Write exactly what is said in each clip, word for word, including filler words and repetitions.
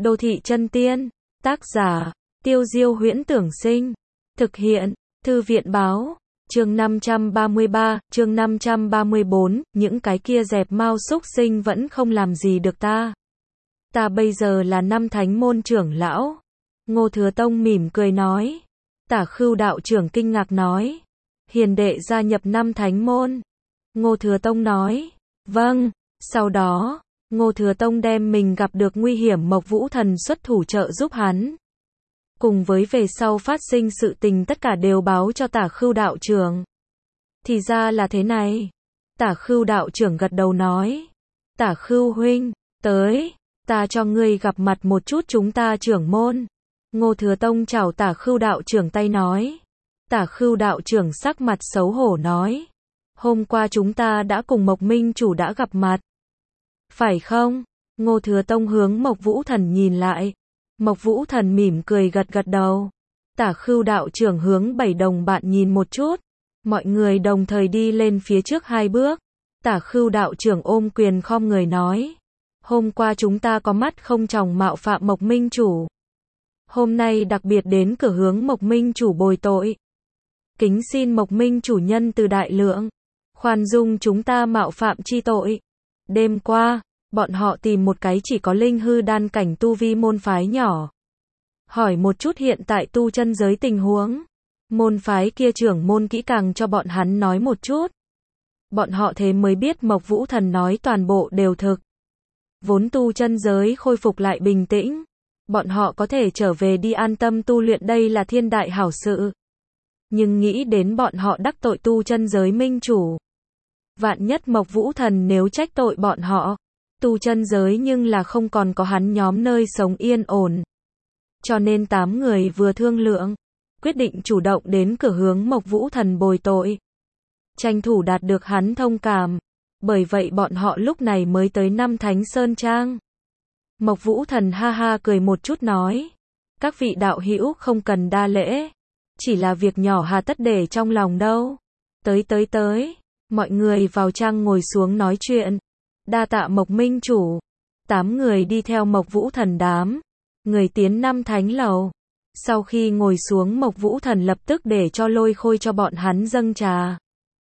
Đô thị chân tiên, tác giả, Tiêu Diêu Huyễn Tưởng Sinh, thực hiện, Thư viện báo, chương năm trăm ba mươi ba, chương năm trăm ba mươi bốn, những cái kia dẹp mau xúc sinh vẫn không làm gì được ta. Ta bây giờ là năm thánh môn trưởng lão. Ngô Thừa Tông mỉm cười nói. Tả Khưu đạo trưởng kinh ngạc nói. Hiền đệ gia nhập năm thánh môn. Ngô Thừa Tông nói. Vâng, sau đó, Ngô Thừa Tông đem mình gặp được nguy hiểm Mộc Vũ Thần xuất thủ trợ giúp hắn. Cùng với về sau phát sinh sự tình tất cả đều báo cho Tả Khưu đạo trưởng. Thì ra là thế này. Tả Khưu đạo trưởng gật đầu nói. Tả Khưu huynh, tới, ta cho ngươi gặp mặt một chút chúng ta trưởng môn. Ngô Thừa Tông chào Tả Khưu đạo trưởng tay nói. Tả Khưu đạo trưởng sắc mặt xấu hổ nói. Hôm qua chúng ta đã cùng Mộc Minh chủ đã gặp mặt. Phải không? Ngô Thừa Tông hướng Mộc Vũ Thần nhìn lại. Mộc Vũ Thần mỉm cười gật gật đầu. Tả Khưu đạo trưởng hướng bảy đồng bạn nhìn một chút. Mọi người đồng thời đi lên phía trước hai bước. Tả Khưu đạo trưởng ôm quyền khom người nói. Hôm qua chúng ta có mắt không tròng mạo phạm Mộc Minh chủ. Hôm nay đặc biệt đến cửa hướng Mộc Minh chủ bồi tội. Kính xin Mộc Minh chủ nhân từ đại lượng. Khoan dung chúng ta mạo phạm chi tội. Đêm qua, bọn họ tìm một cái chỉ có linh hư đan cảnh tu vi môn phái nhỏ. Hỏi một chút hiện tại tu chân giới tình huống. Môn phái kia trưởng môn kỹ càng cho bọn hắn nói một chút. Bọn họ thế mới biết Mộc Vũ Thần nói toàn bộ đều thực. Vốn tu chân giới khôi phục lại bình tĩnh. Bọn họ có thể trở về đi an tâm tu luyện đây là thiên đại hảo sự. Nhưng nghĩ đến bọn họ đắc tội tu chân giới minh chủ. Vạn nhất Mộc Vũ Thần nếu trách tội bọn họ. Tu chân giới nhưng là không còn có hắn nhóm nơi sống yên ổn. Cho nên tám người vừa thương lượng. Quyết định chủ động đến cửa hướng Mộc Vũ Thần bồi tội. Tranh thủ đạt được hắn thông cảm. Bởi vậy bọn họ lúc này mới tới năm Thánh Sơn Trang. Mộc Vũ Thần ha ha cười một chút nói. Các vị đạo hữu không cần đa lễ. Chỉ là việc nhỏ hà tất để trong lòng đâu. Tới tới tới. Mọi người vào trang ngồi xuống nói chuyện. Đa tạ Mộc Minh chủ. Tám người đi theo Mộc Vũ Thần đám. Người tiến năm thánh lầu. Sau khi ngồi xuống Mộc Vũ Thần lập tức để cho Lôi Khôi cho bọn hắn dâng trà.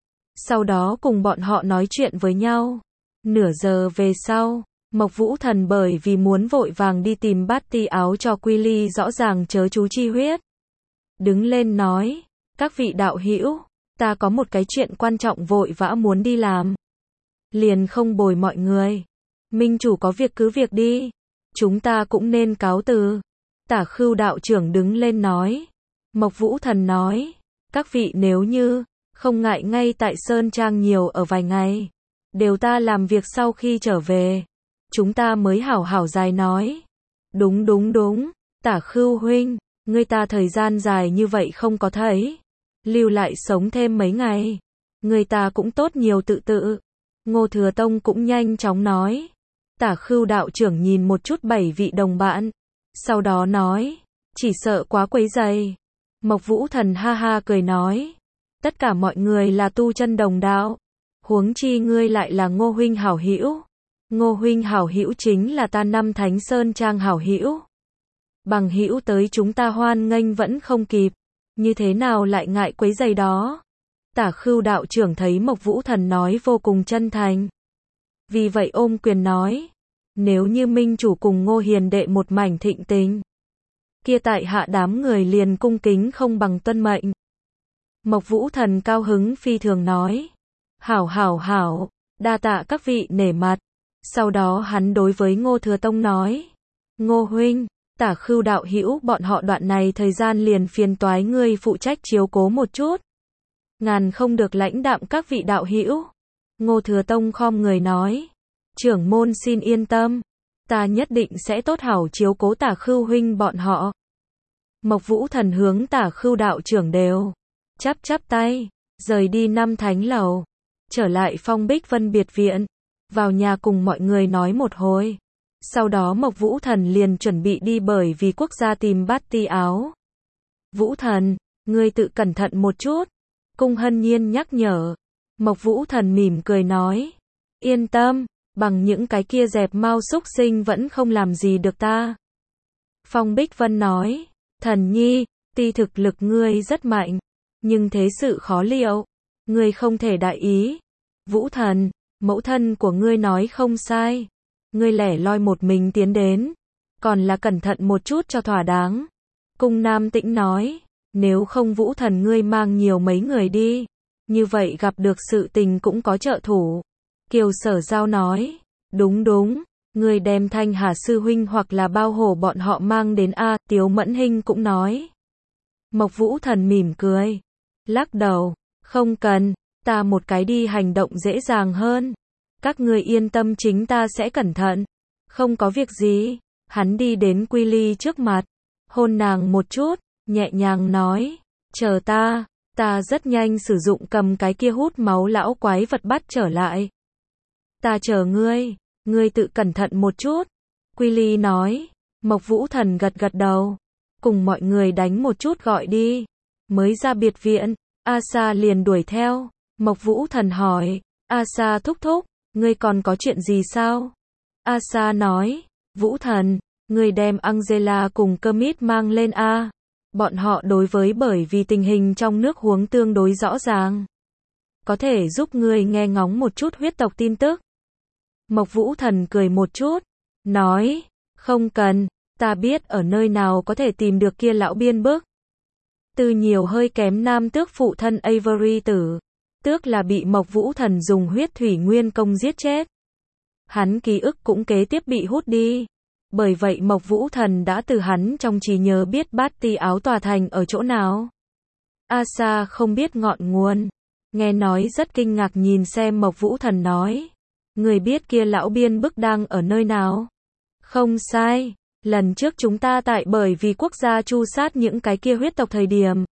Sau đó cùng bọn họ nói chuyện với nhau. Nửa giờ về sau, Mộc Vũ Thần bởi vì muốn vội vàng đi tìm bát ti áo cho Quy Ly rõ ràng chớ chú chi huyết. Đứng lên nói, các vị đạo hữu, ta có một cái chuyện quan trọng vội vã muốn đi làm. Liền không bồi mọi người. Minh chủ có việc cứ việc đi. Chúng ta cũng nên cáo từ. Tả Khưu đạo trưởng đứng lên nói. Mộc Vũ Thần nói, các vị nếu như không ngại ngay tại Sơn Trang nhiều ở vài ngày. Đều ta làm việc sau khi trở về. Chúng ta mới hảo hảo dài nói. Đúng đúng đúng. Tả Khưu huynh, ngươi ta thời gian dài như vậy không có thấy. Lưu lại sống thêm mấy ngày. Người ta cũng tốt nhiều tự tự. Ngô Thừa Tông cũng nhanh chóng nói. Tả Khưu đạo trưởng nhìn một chút bảy vị đồng bạn. Sau đó nói. Chỉ sợ quá quấy rầy. Mộc Vũ Thần ha ha cười nói. Tất cả mọi người là tu chân đồng đạo. Huống chi ngươi lại là Ngô huynh hảo hữu. Ngô huynh hảo hữu chính là ta năm Thánh Sơn Trang hảo hữu. Bằng hữu tới chúng ta hoan nghênh vẫn không kịp. Như thế nào lại ngại quấy rầy đó. Tả Khưu đạo trưởng thấy Mộc Vũ Thần nói vô cùng chân thành. Vì vậy ôm quyền nói. Nếu như Minh chủ cùng Ngô hiền đệ một mảnh thịnh tình. Kia tại hạ đám người liền cung kính không bằng tuân mệnh. Mộc Vũ Thần cao hứng phi thường nói. Hảo hảo hảo, đa tạ các vị nể mặt. Sau đó hắn đối với Ngô Thừa Tông nói. Ngô huynh, Tả Khưu đạo hữu bọn họ đoạn này thời gian liền phiền toái ngươi phụ trách chiếu cố một chút. Ngàn không được lãnh đạm các vị đạo hữu. Ngô Thừa Tông khom người nói. Trưởng môn xin yên tâm. Ta nhất định sẽ tốt hảo chiếu cố Tả Khưu huynh bọn họ. Mộc Vũ Thần hướng Tả Khưu đạo trưởng đều. Chắp chắp tay. Rời đi năm thánh lầu. Trở lại Phong Bích Vân biệt viện. Vào nhà cùng mọi người nói một hồi. Sau đó Mộc Vũ Thần liền chuẩn bị đi bởi vì quốc gia tìm bát ti áo. Vũ Thần, ngươi tự cẩn thận một chút. Cung Hân Nhiên nhắc nhở. Mộc Vũ Thần mỉm cười nói. Yên tâm, bằng những cái kia dẹp mau xúc sinh vẫn không làm gì được ta. Phong Bích Vân nói, thần nhi, tuy thực lực ngươi rất mạnh, nhưng thế sự khó liệu, ngươi không thể đại ý. Vũ Thần, mẫu thân của ngươi nói không sai, ngươi lẻ loi một mình tiến đến, còn là cẩn thận một chút cho thỏa đáng. Cung Nam Tĩnh nói, nếu không Vũ Thần ngươi mang nhiều mấy người đi, như vậy gặp được sự tình cũng có trợ thủ. Kiều Sở Giao nói, đúng đúng, ngươi đem Thanh Hà sư huynh hoặc là Bao Hổ bọn họ mang đến a. Tiếu Mẫn Hinh cũng nói. Mộc Vũ Thần mỉm cười, lắc đầu, không cần, ta một cái đi hành động dễ dàng hơn. Các ngươi yên tâm, chính ta sẽ cẩn thận. Không có việc gì. Hắn đi đến Quy Ly trước mặt, hôn nàng một chút, nhẹ nhàng nói, chờ ta, ta rất nhanh sử dụng cầm cái kia hút máu lão quái vật bắt trở lại. Ta chờ ngươi, ngươi tự cẩn thận một chút. Quy Ly nói. Mộc Vũ Thần gật gật đầu, cùng mọi người đánh một chút gọi đi. Mới ra biệt viện, A Sa liền đuổi theo. Mộc Vũ Thần hỏi, A Sa thúc thúc, ngươi còn có chuyện gì sao? A Sa nói, Vũ Thần, ngươi đem Angela cùng Kermit mang lên a. Bọn họ đối với bởi vì tình hình trong nước huống tương đối rõ ràng, có thể giúp ngươi nghe ngóng một chút huyết tộc tin tức. Mộc Vũ Thần cười một chút, nói, không cần, ta biết ở nơi nào có thể tìm được kia lão biên bức. Từ nhiều hơi kém nam tước phụ thân Avery tử, tước là bị Mộc Vũ Thần dùng huyết thủy nguyên công giết chết. Hắn ký ức cũng kế tiếp bị hút đi. Bởi vậy Mộc Vũ Thần đã từ hắn trong trí nhớ biết bát ti áo tòa thành ở chỗ nào. A Sa không biết ngọn nguồn, nghe nói rất kinh ngạc nhìn xem Mộc Vũ Thần nói, người biết kia lão biên bức đang ở nơi nào? Không sai, lần trước chúng ta tại bởi vì quốc gia tru sát những cái kia huyết tộc thời điểm,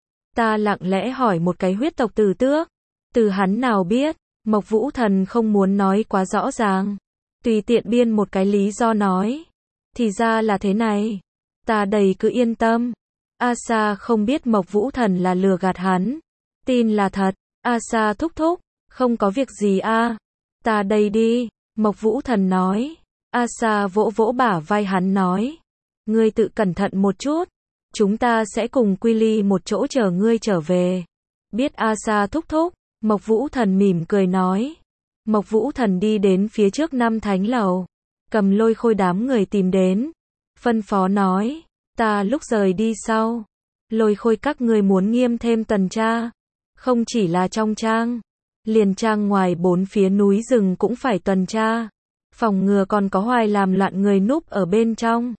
ta lặng lẽ hỏi một cái huyết tộc tử tước, từ hắn nào biết? Mộc Vũ Thần không muốn nói quá rõ ràng, tùy tiện biên một cái lý do nói, thì ra là thế này, ta đầy cứ yên tâm. A Sa không biết Mộc Vũ Thần là lừa gạt hắn, tin là thật. A Sa thúc thúc, không có việc gì a, ta đây đi. Mộc Vũ Thần nói. A Sa vỗ vỗ bả vai hắn nói, ngươi tự cẩn thận một chút, chúng ta sẽ cùng Quy Ly một chỗ chờ ngươi trở về. Biết A Sa thúc thúc. Mộc Vũ Thần mỉm cười nói. Mộc Vũ Thần đi đến phía trước năm thánh lầu, cầm Lôi Khôi đám người tìm đến, phân phó nói, ta lúc rời đi sau, Lôi Khôi các ngươi muốn nghiêm thêm tuần tra, không chỉ là trong trang, liền trang ngoài bốn phía núi rừng cũng phải tuần tra, phòng ngừa còn có hoài làm loạn người núp ở bên trong.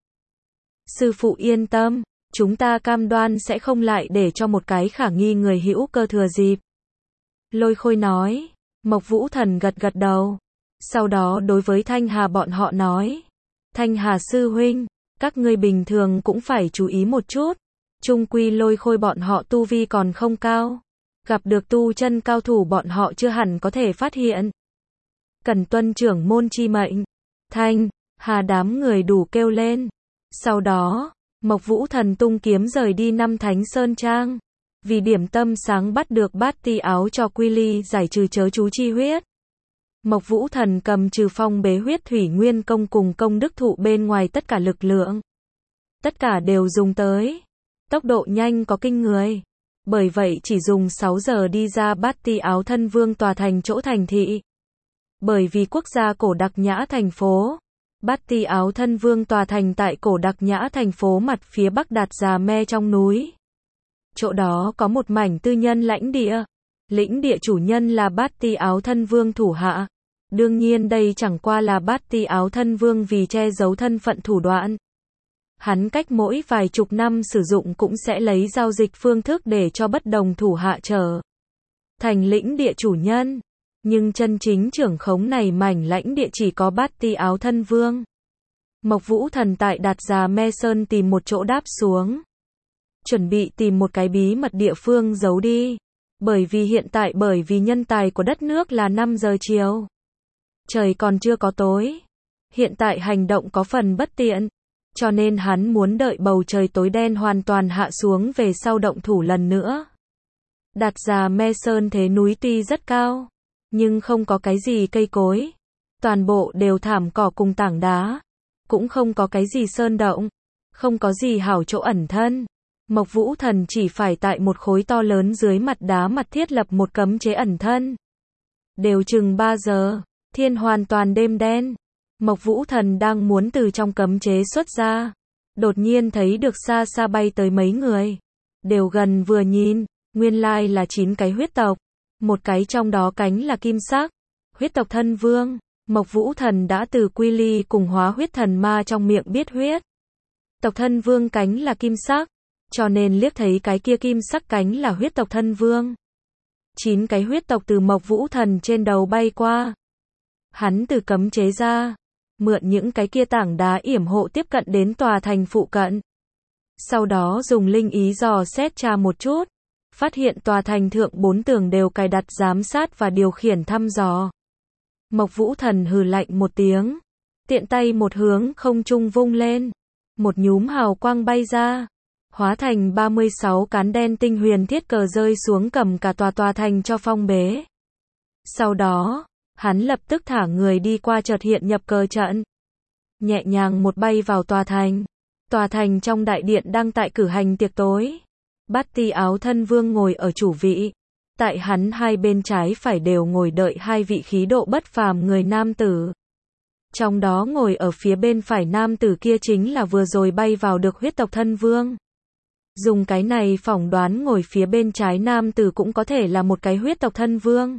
Sư phụ yên tâm, chúng ta cam đoan sẽ không lại để cho một cái khả nghi người hữu cơ thừa dịp. Lôi Khôi nói. Mộc Vũ Thần gật gật đầu, sau đó đối với Thanh Hà bọn họ nói, Thanh Hà sư huynh, các ngươi bình thường cũng phải chú ý một chút, chung quy Lôi Khôi bọn họ tu vi còn không cao, gặp được tu chân cao thủ bọn họ chưa hẳn có thể phát hiện. Cần tuân trưởng môn chi mệnh. Thanh Hà đám người đủ kêu lên. Sau đó, Mộc Vũ Thần tung kiếm rời đi năm thánh sơn trang. Vì điểm tâm sáng bắt được bát ti áo cho Quy Ly giải trừ chớ chú chi huyết. Mộc Vũ Thần cầm trừ phong bế huyết thủy nguyên công cùng công đức thụ bên ngoài tất cả lực lượng. Tất cả đều dùng tới. Tốc độ nhanh có kinh người. Bởi vậy chỉ dùng sáu giờ đi ra bát ti áo thân vương tòa thành chỗ thành thị. Bởi vì quốc gia cổ đặc nhã thành phố. Bát ti áo thân vương tòa thành tại cổ đặc nhã thành phố mặt phía bắc Đạt Già Me trong núi. Chỗ đó có một mảnh tư nhân lãnh địa. Lĩnh địa chủ nhân là bát ti áo thân vương thủ hạ. Đương nhiên đây chẳng qua là bát ti áo thân vương vì che giấu thân phận thủ đoạn. Hắn cách mỗi vài chục năm sử dụng cũng sẽ lấy giao dịch phương thức để cho bất đồng thủ hạ trở thành lĩnh địa chủ nhân. Nhưng chân chính trưởng khống này mảnh lãnh địa chỉ có bát ti áo thân vương. Mộc Vũ Thần tại Đạt Già Me Sơn tìm một chỗ đáp xuống. Chuẩn bị tìm một cái bí mật địa phương giấu đi. Bởi vì hiện tại bởi vì nhân tài của đất nước là năm giờ chiều. Trời còn chưa có tối. Hiện tại hành động có phần bất tiện. Cho nên hắn muốn đợi bầu trời tối đen hoàn toàn hạ xuống về sau động thủ lần nữa. Đạt Già Me Sơn thế núi tuy rất cao, nhưng không có cái gì cây cối. Toàn bộ đều thảm cỏ cùng tảng đá. Cũng không có cái gì sơn động. không có gì hảo chỗ ẩn thân. Mộc Vũ Thần chỉ phải tại một khối to lớn dưới mặt đá mặt thiết lập một cấm chế ẩn thân. Đều chừng ba giờ, thiên hoàn toàn đêm đen. Mộc Vũ Thần đang muốn từ trong cấm chế xuất ra. Đột nhiên thấy được xa xa bay tới mấy người. Đều gần vừa nhìn, nguyên lai là chín cái huyết tộc. Một cái trong đó cánh là kim sắc. Huyết tộc thân vương. Mộc Vũ Thần đã từ Quy Ly cùng hóa huyết thần ma trong miệng biết huyết tộc thân vương cánh là kim sắc, cho nên liếc thấy cái kia kim sắc cánh là huyết tộc thân vương. Chín cái huyết tộc từ Mộc Vũ Thần trên đầu bay qua. Hắn từ cấm chế ra, mượn những cái kia tảng đá yểm hộ tiếp cận đến tòa thành phụ cận. Sau đó dùng linh ý dò xét tra một chút, phát hiện tòa thành thượng bốn tường đều cài đặt giám sát và điều khiển thăm dò. Mộc Vũ Thần hừ lạnh một tiếng, tiện tay một hướng không trung vung lên, một nhúm hào quang bay ra, hóa thành ba mươi sáu cán đen tinh huyền thiết cờ rơi xuống cầm cả tòa tòa thành cho phong bế. Sau đó, hắn lập tức thả người đi qua chợt hiện nhập cờ trận, nhẹ nhàng một bay vào tòa thành. Tòa thành trong đại điện đang tại cử hành tiệc tối. Bát Ti áo thân vương ngồi ở chủ vị. Tại hắn hai bên trái phải đều ngồi đợi hai vị khí độ bất phàm người nam tử. Trong đó ngồi ở phía bên phải nam tử kia chính là vừa rồi bay vào được huyết tộc thân vương. Dùng cái này phỏng đoán ngồi phía bên trái nam tử cũng có thể là một cái huyết tộc thân vương.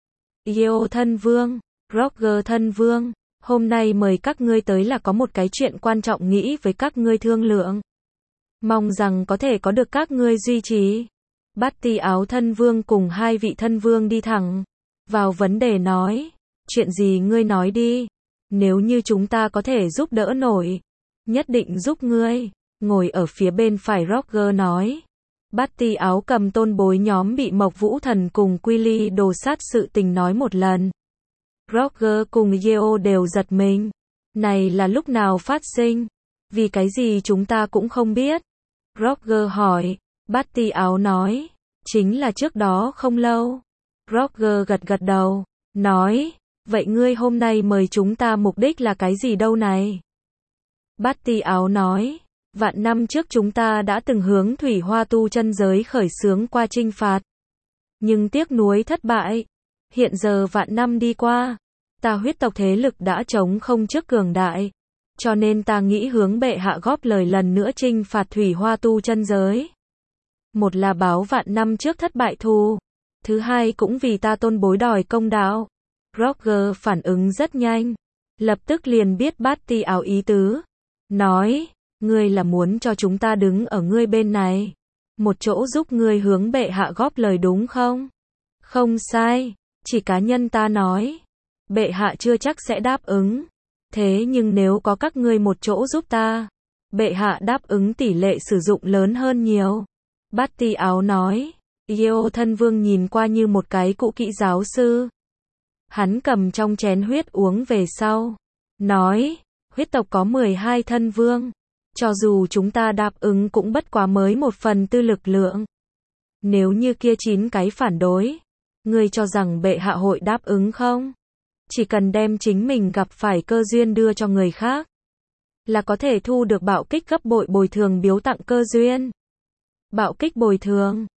Yo thân vương, Roger thân vương, hôm nay mời các ngươi tới là có một cái chuyện quan trọng nghĩ với các ngươi thương lượng. Mong rằng có thể có được các ngươi duy trì. Bát Ti áo thân vương cùng hai vị thân vương đi thẳng vào vấn đề nói, chuyện gì ngươi nói đi, nếu như chúng ta có thể giúp đỡ nổi, nhất định giúp ngươi. Ngồi ở phía bên phải Roger nói, Bát Ti áo cầm tôn bối nhóm bị Mộc Vũ Thần cùng Quy Ly đồ sát sự tình nói một lần. Roger cùng Yeo đều giật mình, này là lúc nào phát sinh, vì cái gì chúng ta cũng không biết. Roger hỏi, Bát Ti áo nói, chính là trước đó không lâu. Roger gật gật đầu, nói, vậy ngươi hôm nay mời chúng ta mục đích là cái gì đâu này? Bát Ti áo nói, vạn năm trước chúng ta đã từng hướng Thủy Hoa tu chân giới khởi xướng qua chinh phạt. Nhưng tiếc nuối thất bại. Hiện giờ vạn năm đi qua, ta huyết tộc thế lực đã chống không trước cường đại. Cho nên ta nghĩ hướng bệ hạ góp lời lần nữa chinh phạt Thủy Hoa tu chân giới. Một là báo vạn năm trước thất bại thù. Thứ hai cũng vì ta tôn bối đòi công đạo. Roger phản ứng rất nhanh. Lập tức liền biết Bát Ti áo ý tứ. Nói, ngươi là muốn cho chúng ta đứng ở ngươi bên này. Một chỗ giúp ngươi hướng bệ hạ góp lời đúng không? Không sai, chỉ cá nhân ta nói. Bệ hạ chưa chắc sẽ đáp ứng. Thế nhưng nếu có các ngươi một chỗ giúp ta, bệ hạ đáp ứng tỷ lệ sử dụng lớn hơn nhiều. Bát Ti áo nói, Yo thân vương nhìn qua như một cái cụ kỹ giáo sư. Hắn cầm trong chén huyết uống về sau. Nói, huyết tộc có mười hai thân vương. Cho dù chúng ta đáp ứng cũng bất quá mới một phần tư lực lượng. Nếu như kia chín cái phản đối, ngươi cho rằng bệ hạ hội đáp ứng không? Chỉ cần đem chính mình gặp phải cơ duyên đưa cho người khác, là có thể thu được bạo kích gấp bội bồi thường biếu tặng cơ duyên. Bạo kích bồi thường,